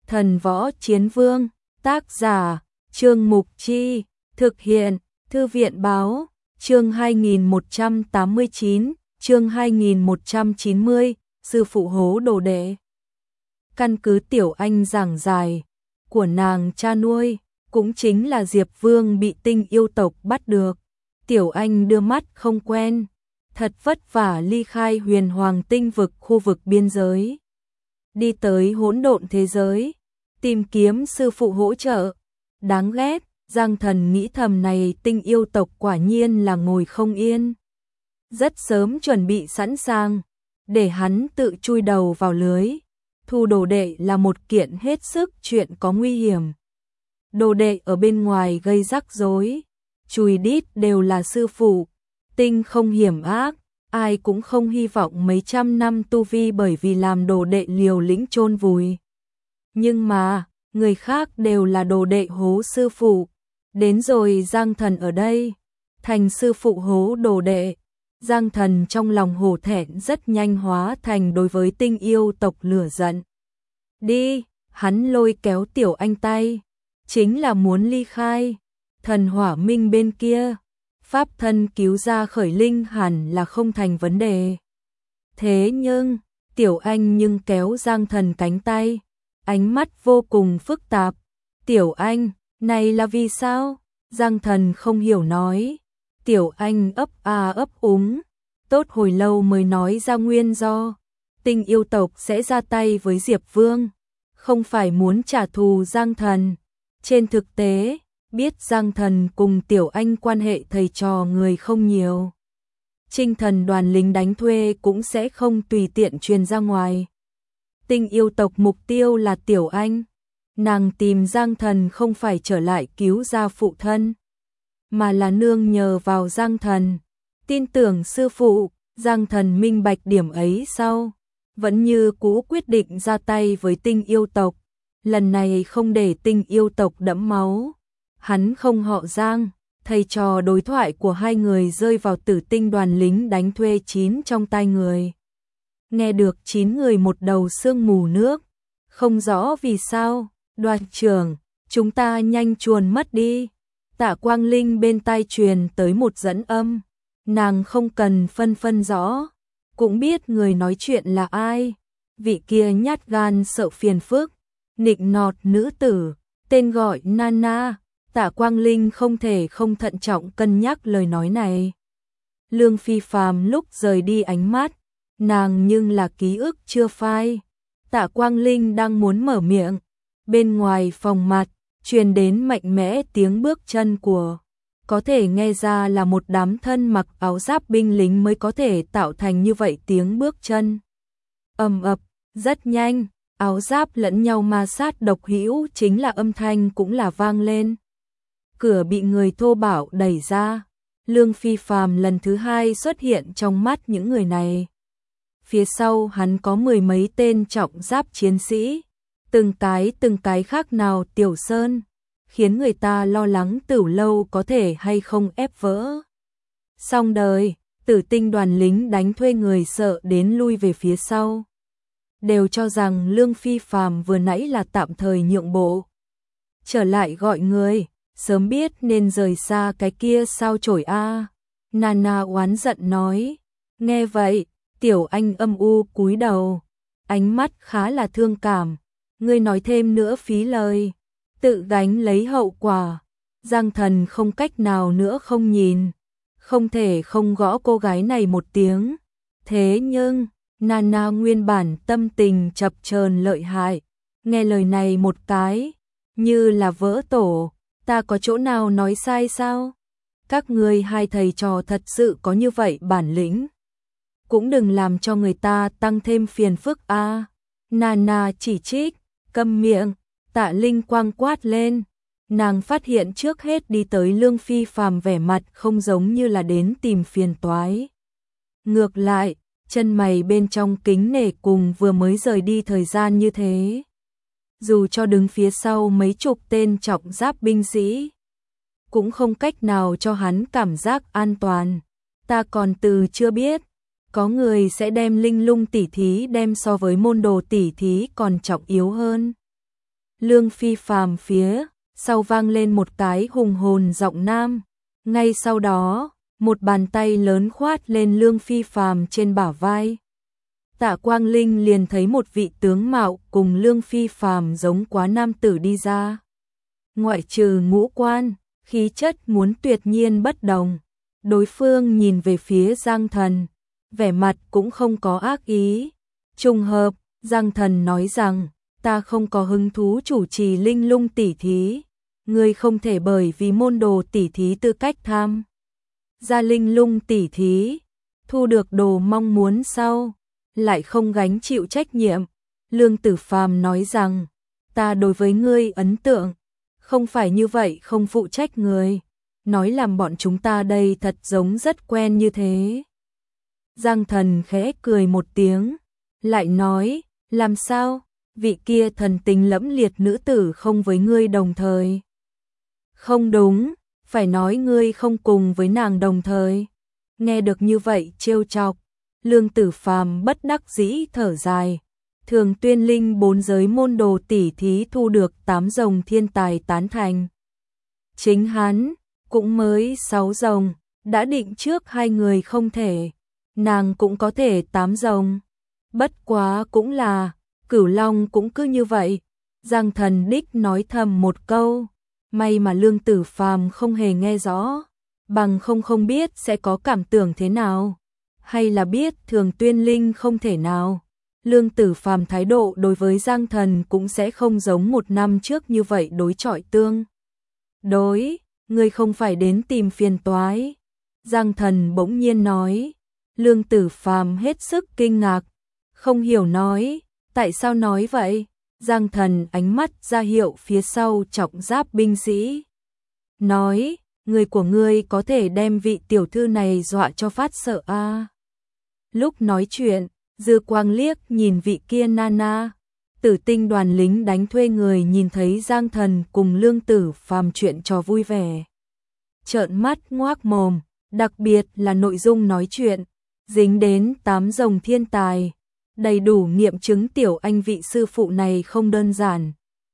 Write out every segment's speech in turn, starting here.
Thần Võ Chiến Vương, tác giả, Trương Mục Chi, thực hiện, Thư viện Báo, chương 2189, chương 2190, sư phụ hố đồ đệ. Căn cứ Tiểu Anh giảng giải của nàng cha nuôi, cũng chính là Diệp Vương bị Tinh yêu tộc bắt được. Tiểu Anh đưa mắt không quen, thật vất vả ly khai Huyền Hoàng tinh vực khu vực biên giới, đi tới hỗn độn thế giới, tìm kiếm sư phụ hỗ trợ. Đáng ghét, Giang Thần nghĩ thầm, này Tinh yêu tộc quả nhiên là ngồi không yên. Rất sớm chuẩn bị sẵn sàng, để hắn tự chui đầu vào lưới. Thu đồ đệ là một kiện hết sức chuyện có nguy hiểm. Đồ đệ ở bên ngoài gây rắc rối, chùi đít đều là sư phụ. Tinh không hiểm ác, ai cũng không hy vọng mấy trăm năm tu vi bởi vì làm đồ đệ liều lĩnh chôn vùi. Nhưng mà, người khác đều là đồ đệ hố sư phụ. Đến rồi Giang Thần ở đây, thành sư phụ hố đồ đệ. Giang Thần trong lòng hổ thẹn rất nhanh hóa thành đối với Tinh yêu tộc lửa giận. Đi, hắn lôi kéo Tiểu Anh tay, chính là muốn ly khai. Thần Hỏa Minh bên kia, pháp thân cứu ra khởi linh hẳn là không thành vấn đề. Thế nhưng, Tiểu Anh nhưng kéo Giang Thần cánh tay, ánh mắt vô cùng phức tạp. Tiểu Anh, này là vì sao? Giang Thần không hiểu nói. Tiểu Anh ấp a ấp úng, tốt hồi lâu mới nói ra nguyên do. Tinh yêu tộc sẽ ra tay với Diệp Vương, không phải muốn trả thù Giang Thần. Trên thực tế, biết Giang Thần cùng Tiểu Anh quan hệ thầy trò người không nhiều, Trinh Thần đoàn lính đánh thuê cũng sẽ không tùy tiện truyền ra ngoài. Tinh yêu tộc mục tiêu là Tiểu Anh. Nàng tìm Giang Thần không phải trở lại cứu ra phụ thân, mà là nương nhờ vào Giang Thần. Tin tưởng sư phụ. Giang Thần minh bạch điểm ấy sau, vẫn như cũ quyết định ra tay với Tinh yêu tộc. Lần này không để Tinh yêu tộc đẫm máu. Hắn không họ Giang. Thầy trò đối thoại của hai người rơi vào Tử Tinh đoàn lính đánh thuê 9 trong tai người. Nghe được 9 người một đầu sương mù nước. Không rõ vì sao. Đoàn trưởng, chúng ta nhanh chuồn mất đi. Tạ Quang Linh bên tai truyền tới một dẫn âm. Nàng không cần phân rõ, cũng biết người nói chuyện là ai. Vị kia nhát gan sợ phiền phức, nịnh nọt nữ tử, tên gọi Nana. Tạ Quang Linh không thể không thận trọng cân nhắc lời nói này. Lương Phi Phàm lúc rời đi ánh mắt, nàng nhưng là ký ức chưa phai. Tạ Quang Linh đang muốn mở miệng, bên ngoài phòng mặt, truyền đến mạnh mẽ tiếng bước chân của, có thể nghe ra là một đám thân mặc áo giáp binh lính mới có thể tạo thành như vậy tiếng bước chân. Ầm ập, rất nhanh, áo giáp lẫn nhau ma sát độc hữu, chính là âm thanh cũng là vang lên. Cửa bị người thô bạo đẩy ra, Lương Phi Phàm lần thứ hai xuất hiện trong mắt những người này. Phía sau hắn có 10 mấy tên trọng giáp chiến sĩ, từng cái khác nào Tiểu Sơn, khiến người ta lo lắng Tửu Lâu có thể hay không ép vỡ. Xong đời, Tử Tinh đoàn lính đánh thuê người sợ đến lui về phía sau. Đều cho rằng Lương Phi Phàm vừa nãy là tạm thời nhượng bộ. Trở lại gọi người, sớm biết nên rời xa cái kia sao chổi a. Nana oán giận nói. Nghe vậy, Tiểu Anh âm u cúi đầu, ánh mắt khá là thương cảm. Ngươi nói thêm nữa phí lời, tự gánh lấy hậu quả. Giang Thần không cách nào nữa không nhìn, không thể không gõ cô gái này một tiếng. Thế nhưng, Nana nguyên bản tâm tình chập chờn lợi hại, nghe lời này một cái, như là vỡ tổ. Ta có chỗ nào nói sai sao? Các ngươi hai thầy trò thật sự có như vậy bản lĩnh, cũng đừng làm cho người ta tăng thêm phiền phức a. Nana chỉ trích. Câm miệng. Tạ Linh quang quát lên. Nàng phát hiện trước hết đi tới Lương Phi Phàm vẻ mặt không giống như là đến tìm phiền toái. Ngược lại, chân mày bên trong kính nể cùng vừa mới rời đi thời gian như thế. Dù cho đứng phía sau mấy chục tên trọng giáp binh sĩ, cũng không cách nào cho hắn cảm giác an toàn. Ta còn từ chưa biết, có người sẽ đem linh lung tỉ thí đem so với môn đồ tỉ thí còn trọng yếu hơn. Lương Phi Phàm phía sau vang lên một cái hùng hồn giọng nam. Ngay sau đó, một bàn tay lớn khoát lên Lương Phi Phàm trên bả vai. Tạ Quang Linh liền thấy một vị tướng mạo cùng Lương Phi Phàm giống quá nam tử đi ra. Ngoại trừ ngũ quan, khí chất muốn tuyệt nhiên bất đồng. Đối phương nhìn về phía Giang Thần, vẻ mặt cũng không có ác ý. Trùng hợp, Giang Thần nói rằng, ta không có hứng thú chủ trì linh lung tỷ thí. Ngươi không thể bởi vì môn đồ tỷ thí tư cách tham gia linh lung tỷ thí, thu được đồ mong muốn sau, lại không gánh chịu trách nhiệm. Lương Tử Phàm nói rằng, ta đối với ngươi ấn tượng, không phải như vậy không phụ trách người. Nói làm bọn chúng ta đây thật giống rất quen như thế. Giang Thần khẽ cười một tiếng, lại nói, làm sao, vị kia thần tình lẫm liệt nữ tử không với ngươi đồng thời. Không đúng, phải nói ngươi không cùng với nàng đồng thời. Nghe được như vậy trêu chọc, Lương Tử Phàm bất đắc dĩ thở dài. Thường Tuyên Linh 4 giới môn đồ tỷ thí thu được 8 rồng thiên tài tán thành. Chính hắn cũng mới 6 rồng, đã định trước hai người không thể, nàng cũng có thể 8 rồng. Bất quá cũng là, Cửu Long cũng cứ như vậy. Giang Thần đích nói thầm một câu, may mà Lương Tử Phàm không hề nghe rõ, bằng không biết sẽ có cảm tưởng thế nào, hay là biết Thường Tuyên Linh không thể nào. Lương Tử Phàm thái độ đối với Giang Thần cũng sẽ không giống một năm trước như vậy đối chọi tương đối. Ngươi không phải đến tìm phiền toái. Giang Thần bỗng nhiên nói. Lương Tử Phàm hết sức kinh ngạc, không hiểu nói, tại sao nói vậy? Giang Thần ánh mắt ra hiệu phía sau trọng giáp binh sĩ. Nói, người của ngươi có thể đem vị tiểu thư này dọa cho phát sợ a. Lúc nói chuyện, dư quang liếc nhìn vị kia Nana. Tử tinh đoàn lính đánh thuê người nhìn thấy Giang Thần cùng Lương Tử Phàm chuyện trò vui vẻ, trợn mắt ngoác mồm, đặc biệt là nội dung nói chuyện, dính đến 8 rồng thiên tài, đầy đủ nghiệm chứng tiểu anh vị sư phụ này không đơn giản.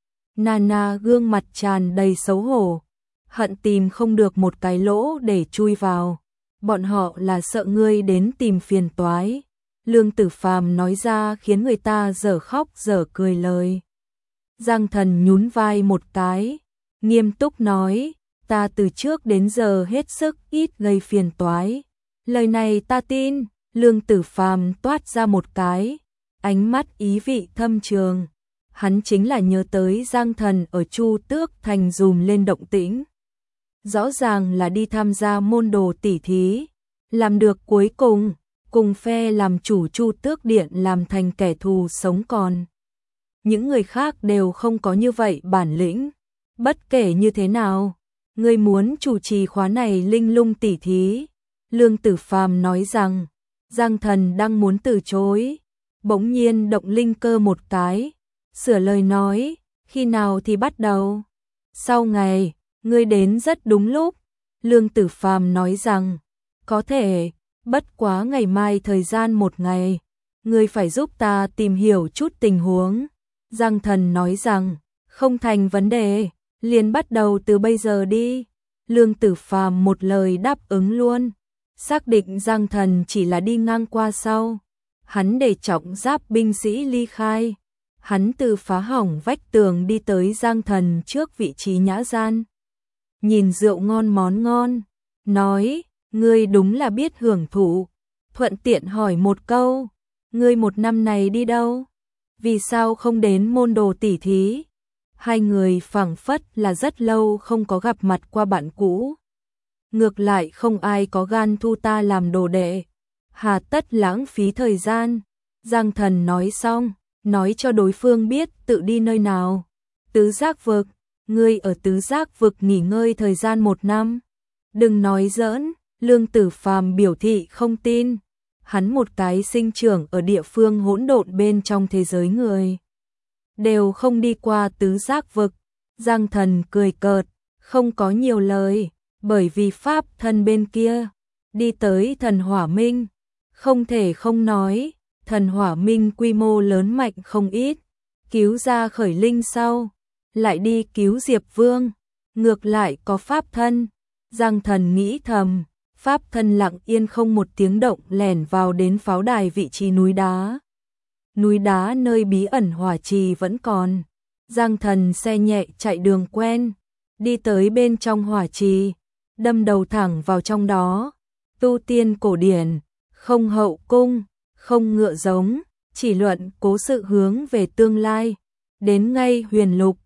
Nana gương mặt tràn đầy xấu hổ, hận tìm không được một cái lỗ để chui vào, bọn họ là sợ ngươi đến tìm phiền toái. Lương Tử Phàm nói ra khiến người ta dở khóc dở cười lời. Giang Thần nhún vai một cái, nghiêm túc nói, ta từ trước đến giờ hết sức ít gây phiền toái. Lời này ta tin. Lương Tử Phàm toát ra một cái, ánh mắt ý vị thâm trường. Hắn chính là nhớ tới Giang Thần ở Chu Tước Thành dùm lên động tĩnh. Rõ ràng là đi tham gia môn đồ tỷ thí, làm được cuối cùng phe làm chủ Chu Tước Điện làm thành kẻ thù sống còn. Những người khác đều không có như vậy bản lĩnh. Bất kể như thế nào, ngươi muốn chủ trì khóa này linh lung tỷ thí. Lương Tử Phàm nói rằng, Giang Thần đang muốn từ chối, bỗng nhiên động linh cơ một cái, sửa lời nói, khi nào thì bắt đầu? Sau ngày, ngươi đến rất đúng lúc. Lương Tử Phàm nói rằng, có thể, bất quá ngày mai thời gian một ngày, ngươi phải giúp ta tìm hiểu chút tình huống. Giang Thần nói rằng, không thành vấn đề, liền bắt đầu từ bây giờ đi. Lương Tử Phàm một lời đáp ứng luôn. Xác định Giang Thần chỉ là đi ngang qua sau, hắn để trọng giáp binh sĩ ly khai. Hắn từ phá hỏng vách tường đi tới Giang Thần trước vị trí nhã gian. Nhìn rượu ngon món ngon, nói, ngươi đúng là biết hưởng thụ. Thuận tiện hỏi một câu, ngươi một năm này đi đâu? Vì sao không đến môn đồ tỷ thí? Hai người phảng phất là rất lâu không có gặp mặt qua bạn cũ. Ngược lại không ai có gan thu ta làm đồ đệ, hà tất lãng phí thời gian. Giang Thần nói xong, nói cho đối phương biết tự đi nơi nào. Tứ Giác Vực, ngươi ở Tứ Giác Vực nghỉ ngơi thời gian 1 năm. Đừng nói giỡn. Lương Tử Phàm biểu thị không tin. Hắn một cái sinh trưởng ở địa phương hỗn độn bên trong thế giới người, đều không đi qua Tứ Giác Vực. Giang Thần cười cợt, không có nhiều lời, bởi vì pháp thân bên kia đi tới Thần Hỏa Minh, không thể không nói, Thần Hỏa Minh quy mô lớn mạnh không ít, cứu ra khởi linh sau, lại đi cứu Diệp Vương, ngược lại có pháp thân. Giang Thần nghĩ thầm, pháp thân lặng yên không một tiếng động lẻn vào đến pháo đài vị trí núi đá. Núi đá nơi bí ẩn hỏa trì vẫn còn. Giang Thần xe nhẹ chạy đường quen, đi tới bên trong hỏa trì, đâm đầu thẳng vào trong đó. Tu tiên cổ điển, không hậu cung, không ngựa giống, chỉ luận cố sự hướng về tương lai. Đến ngay huyền lục,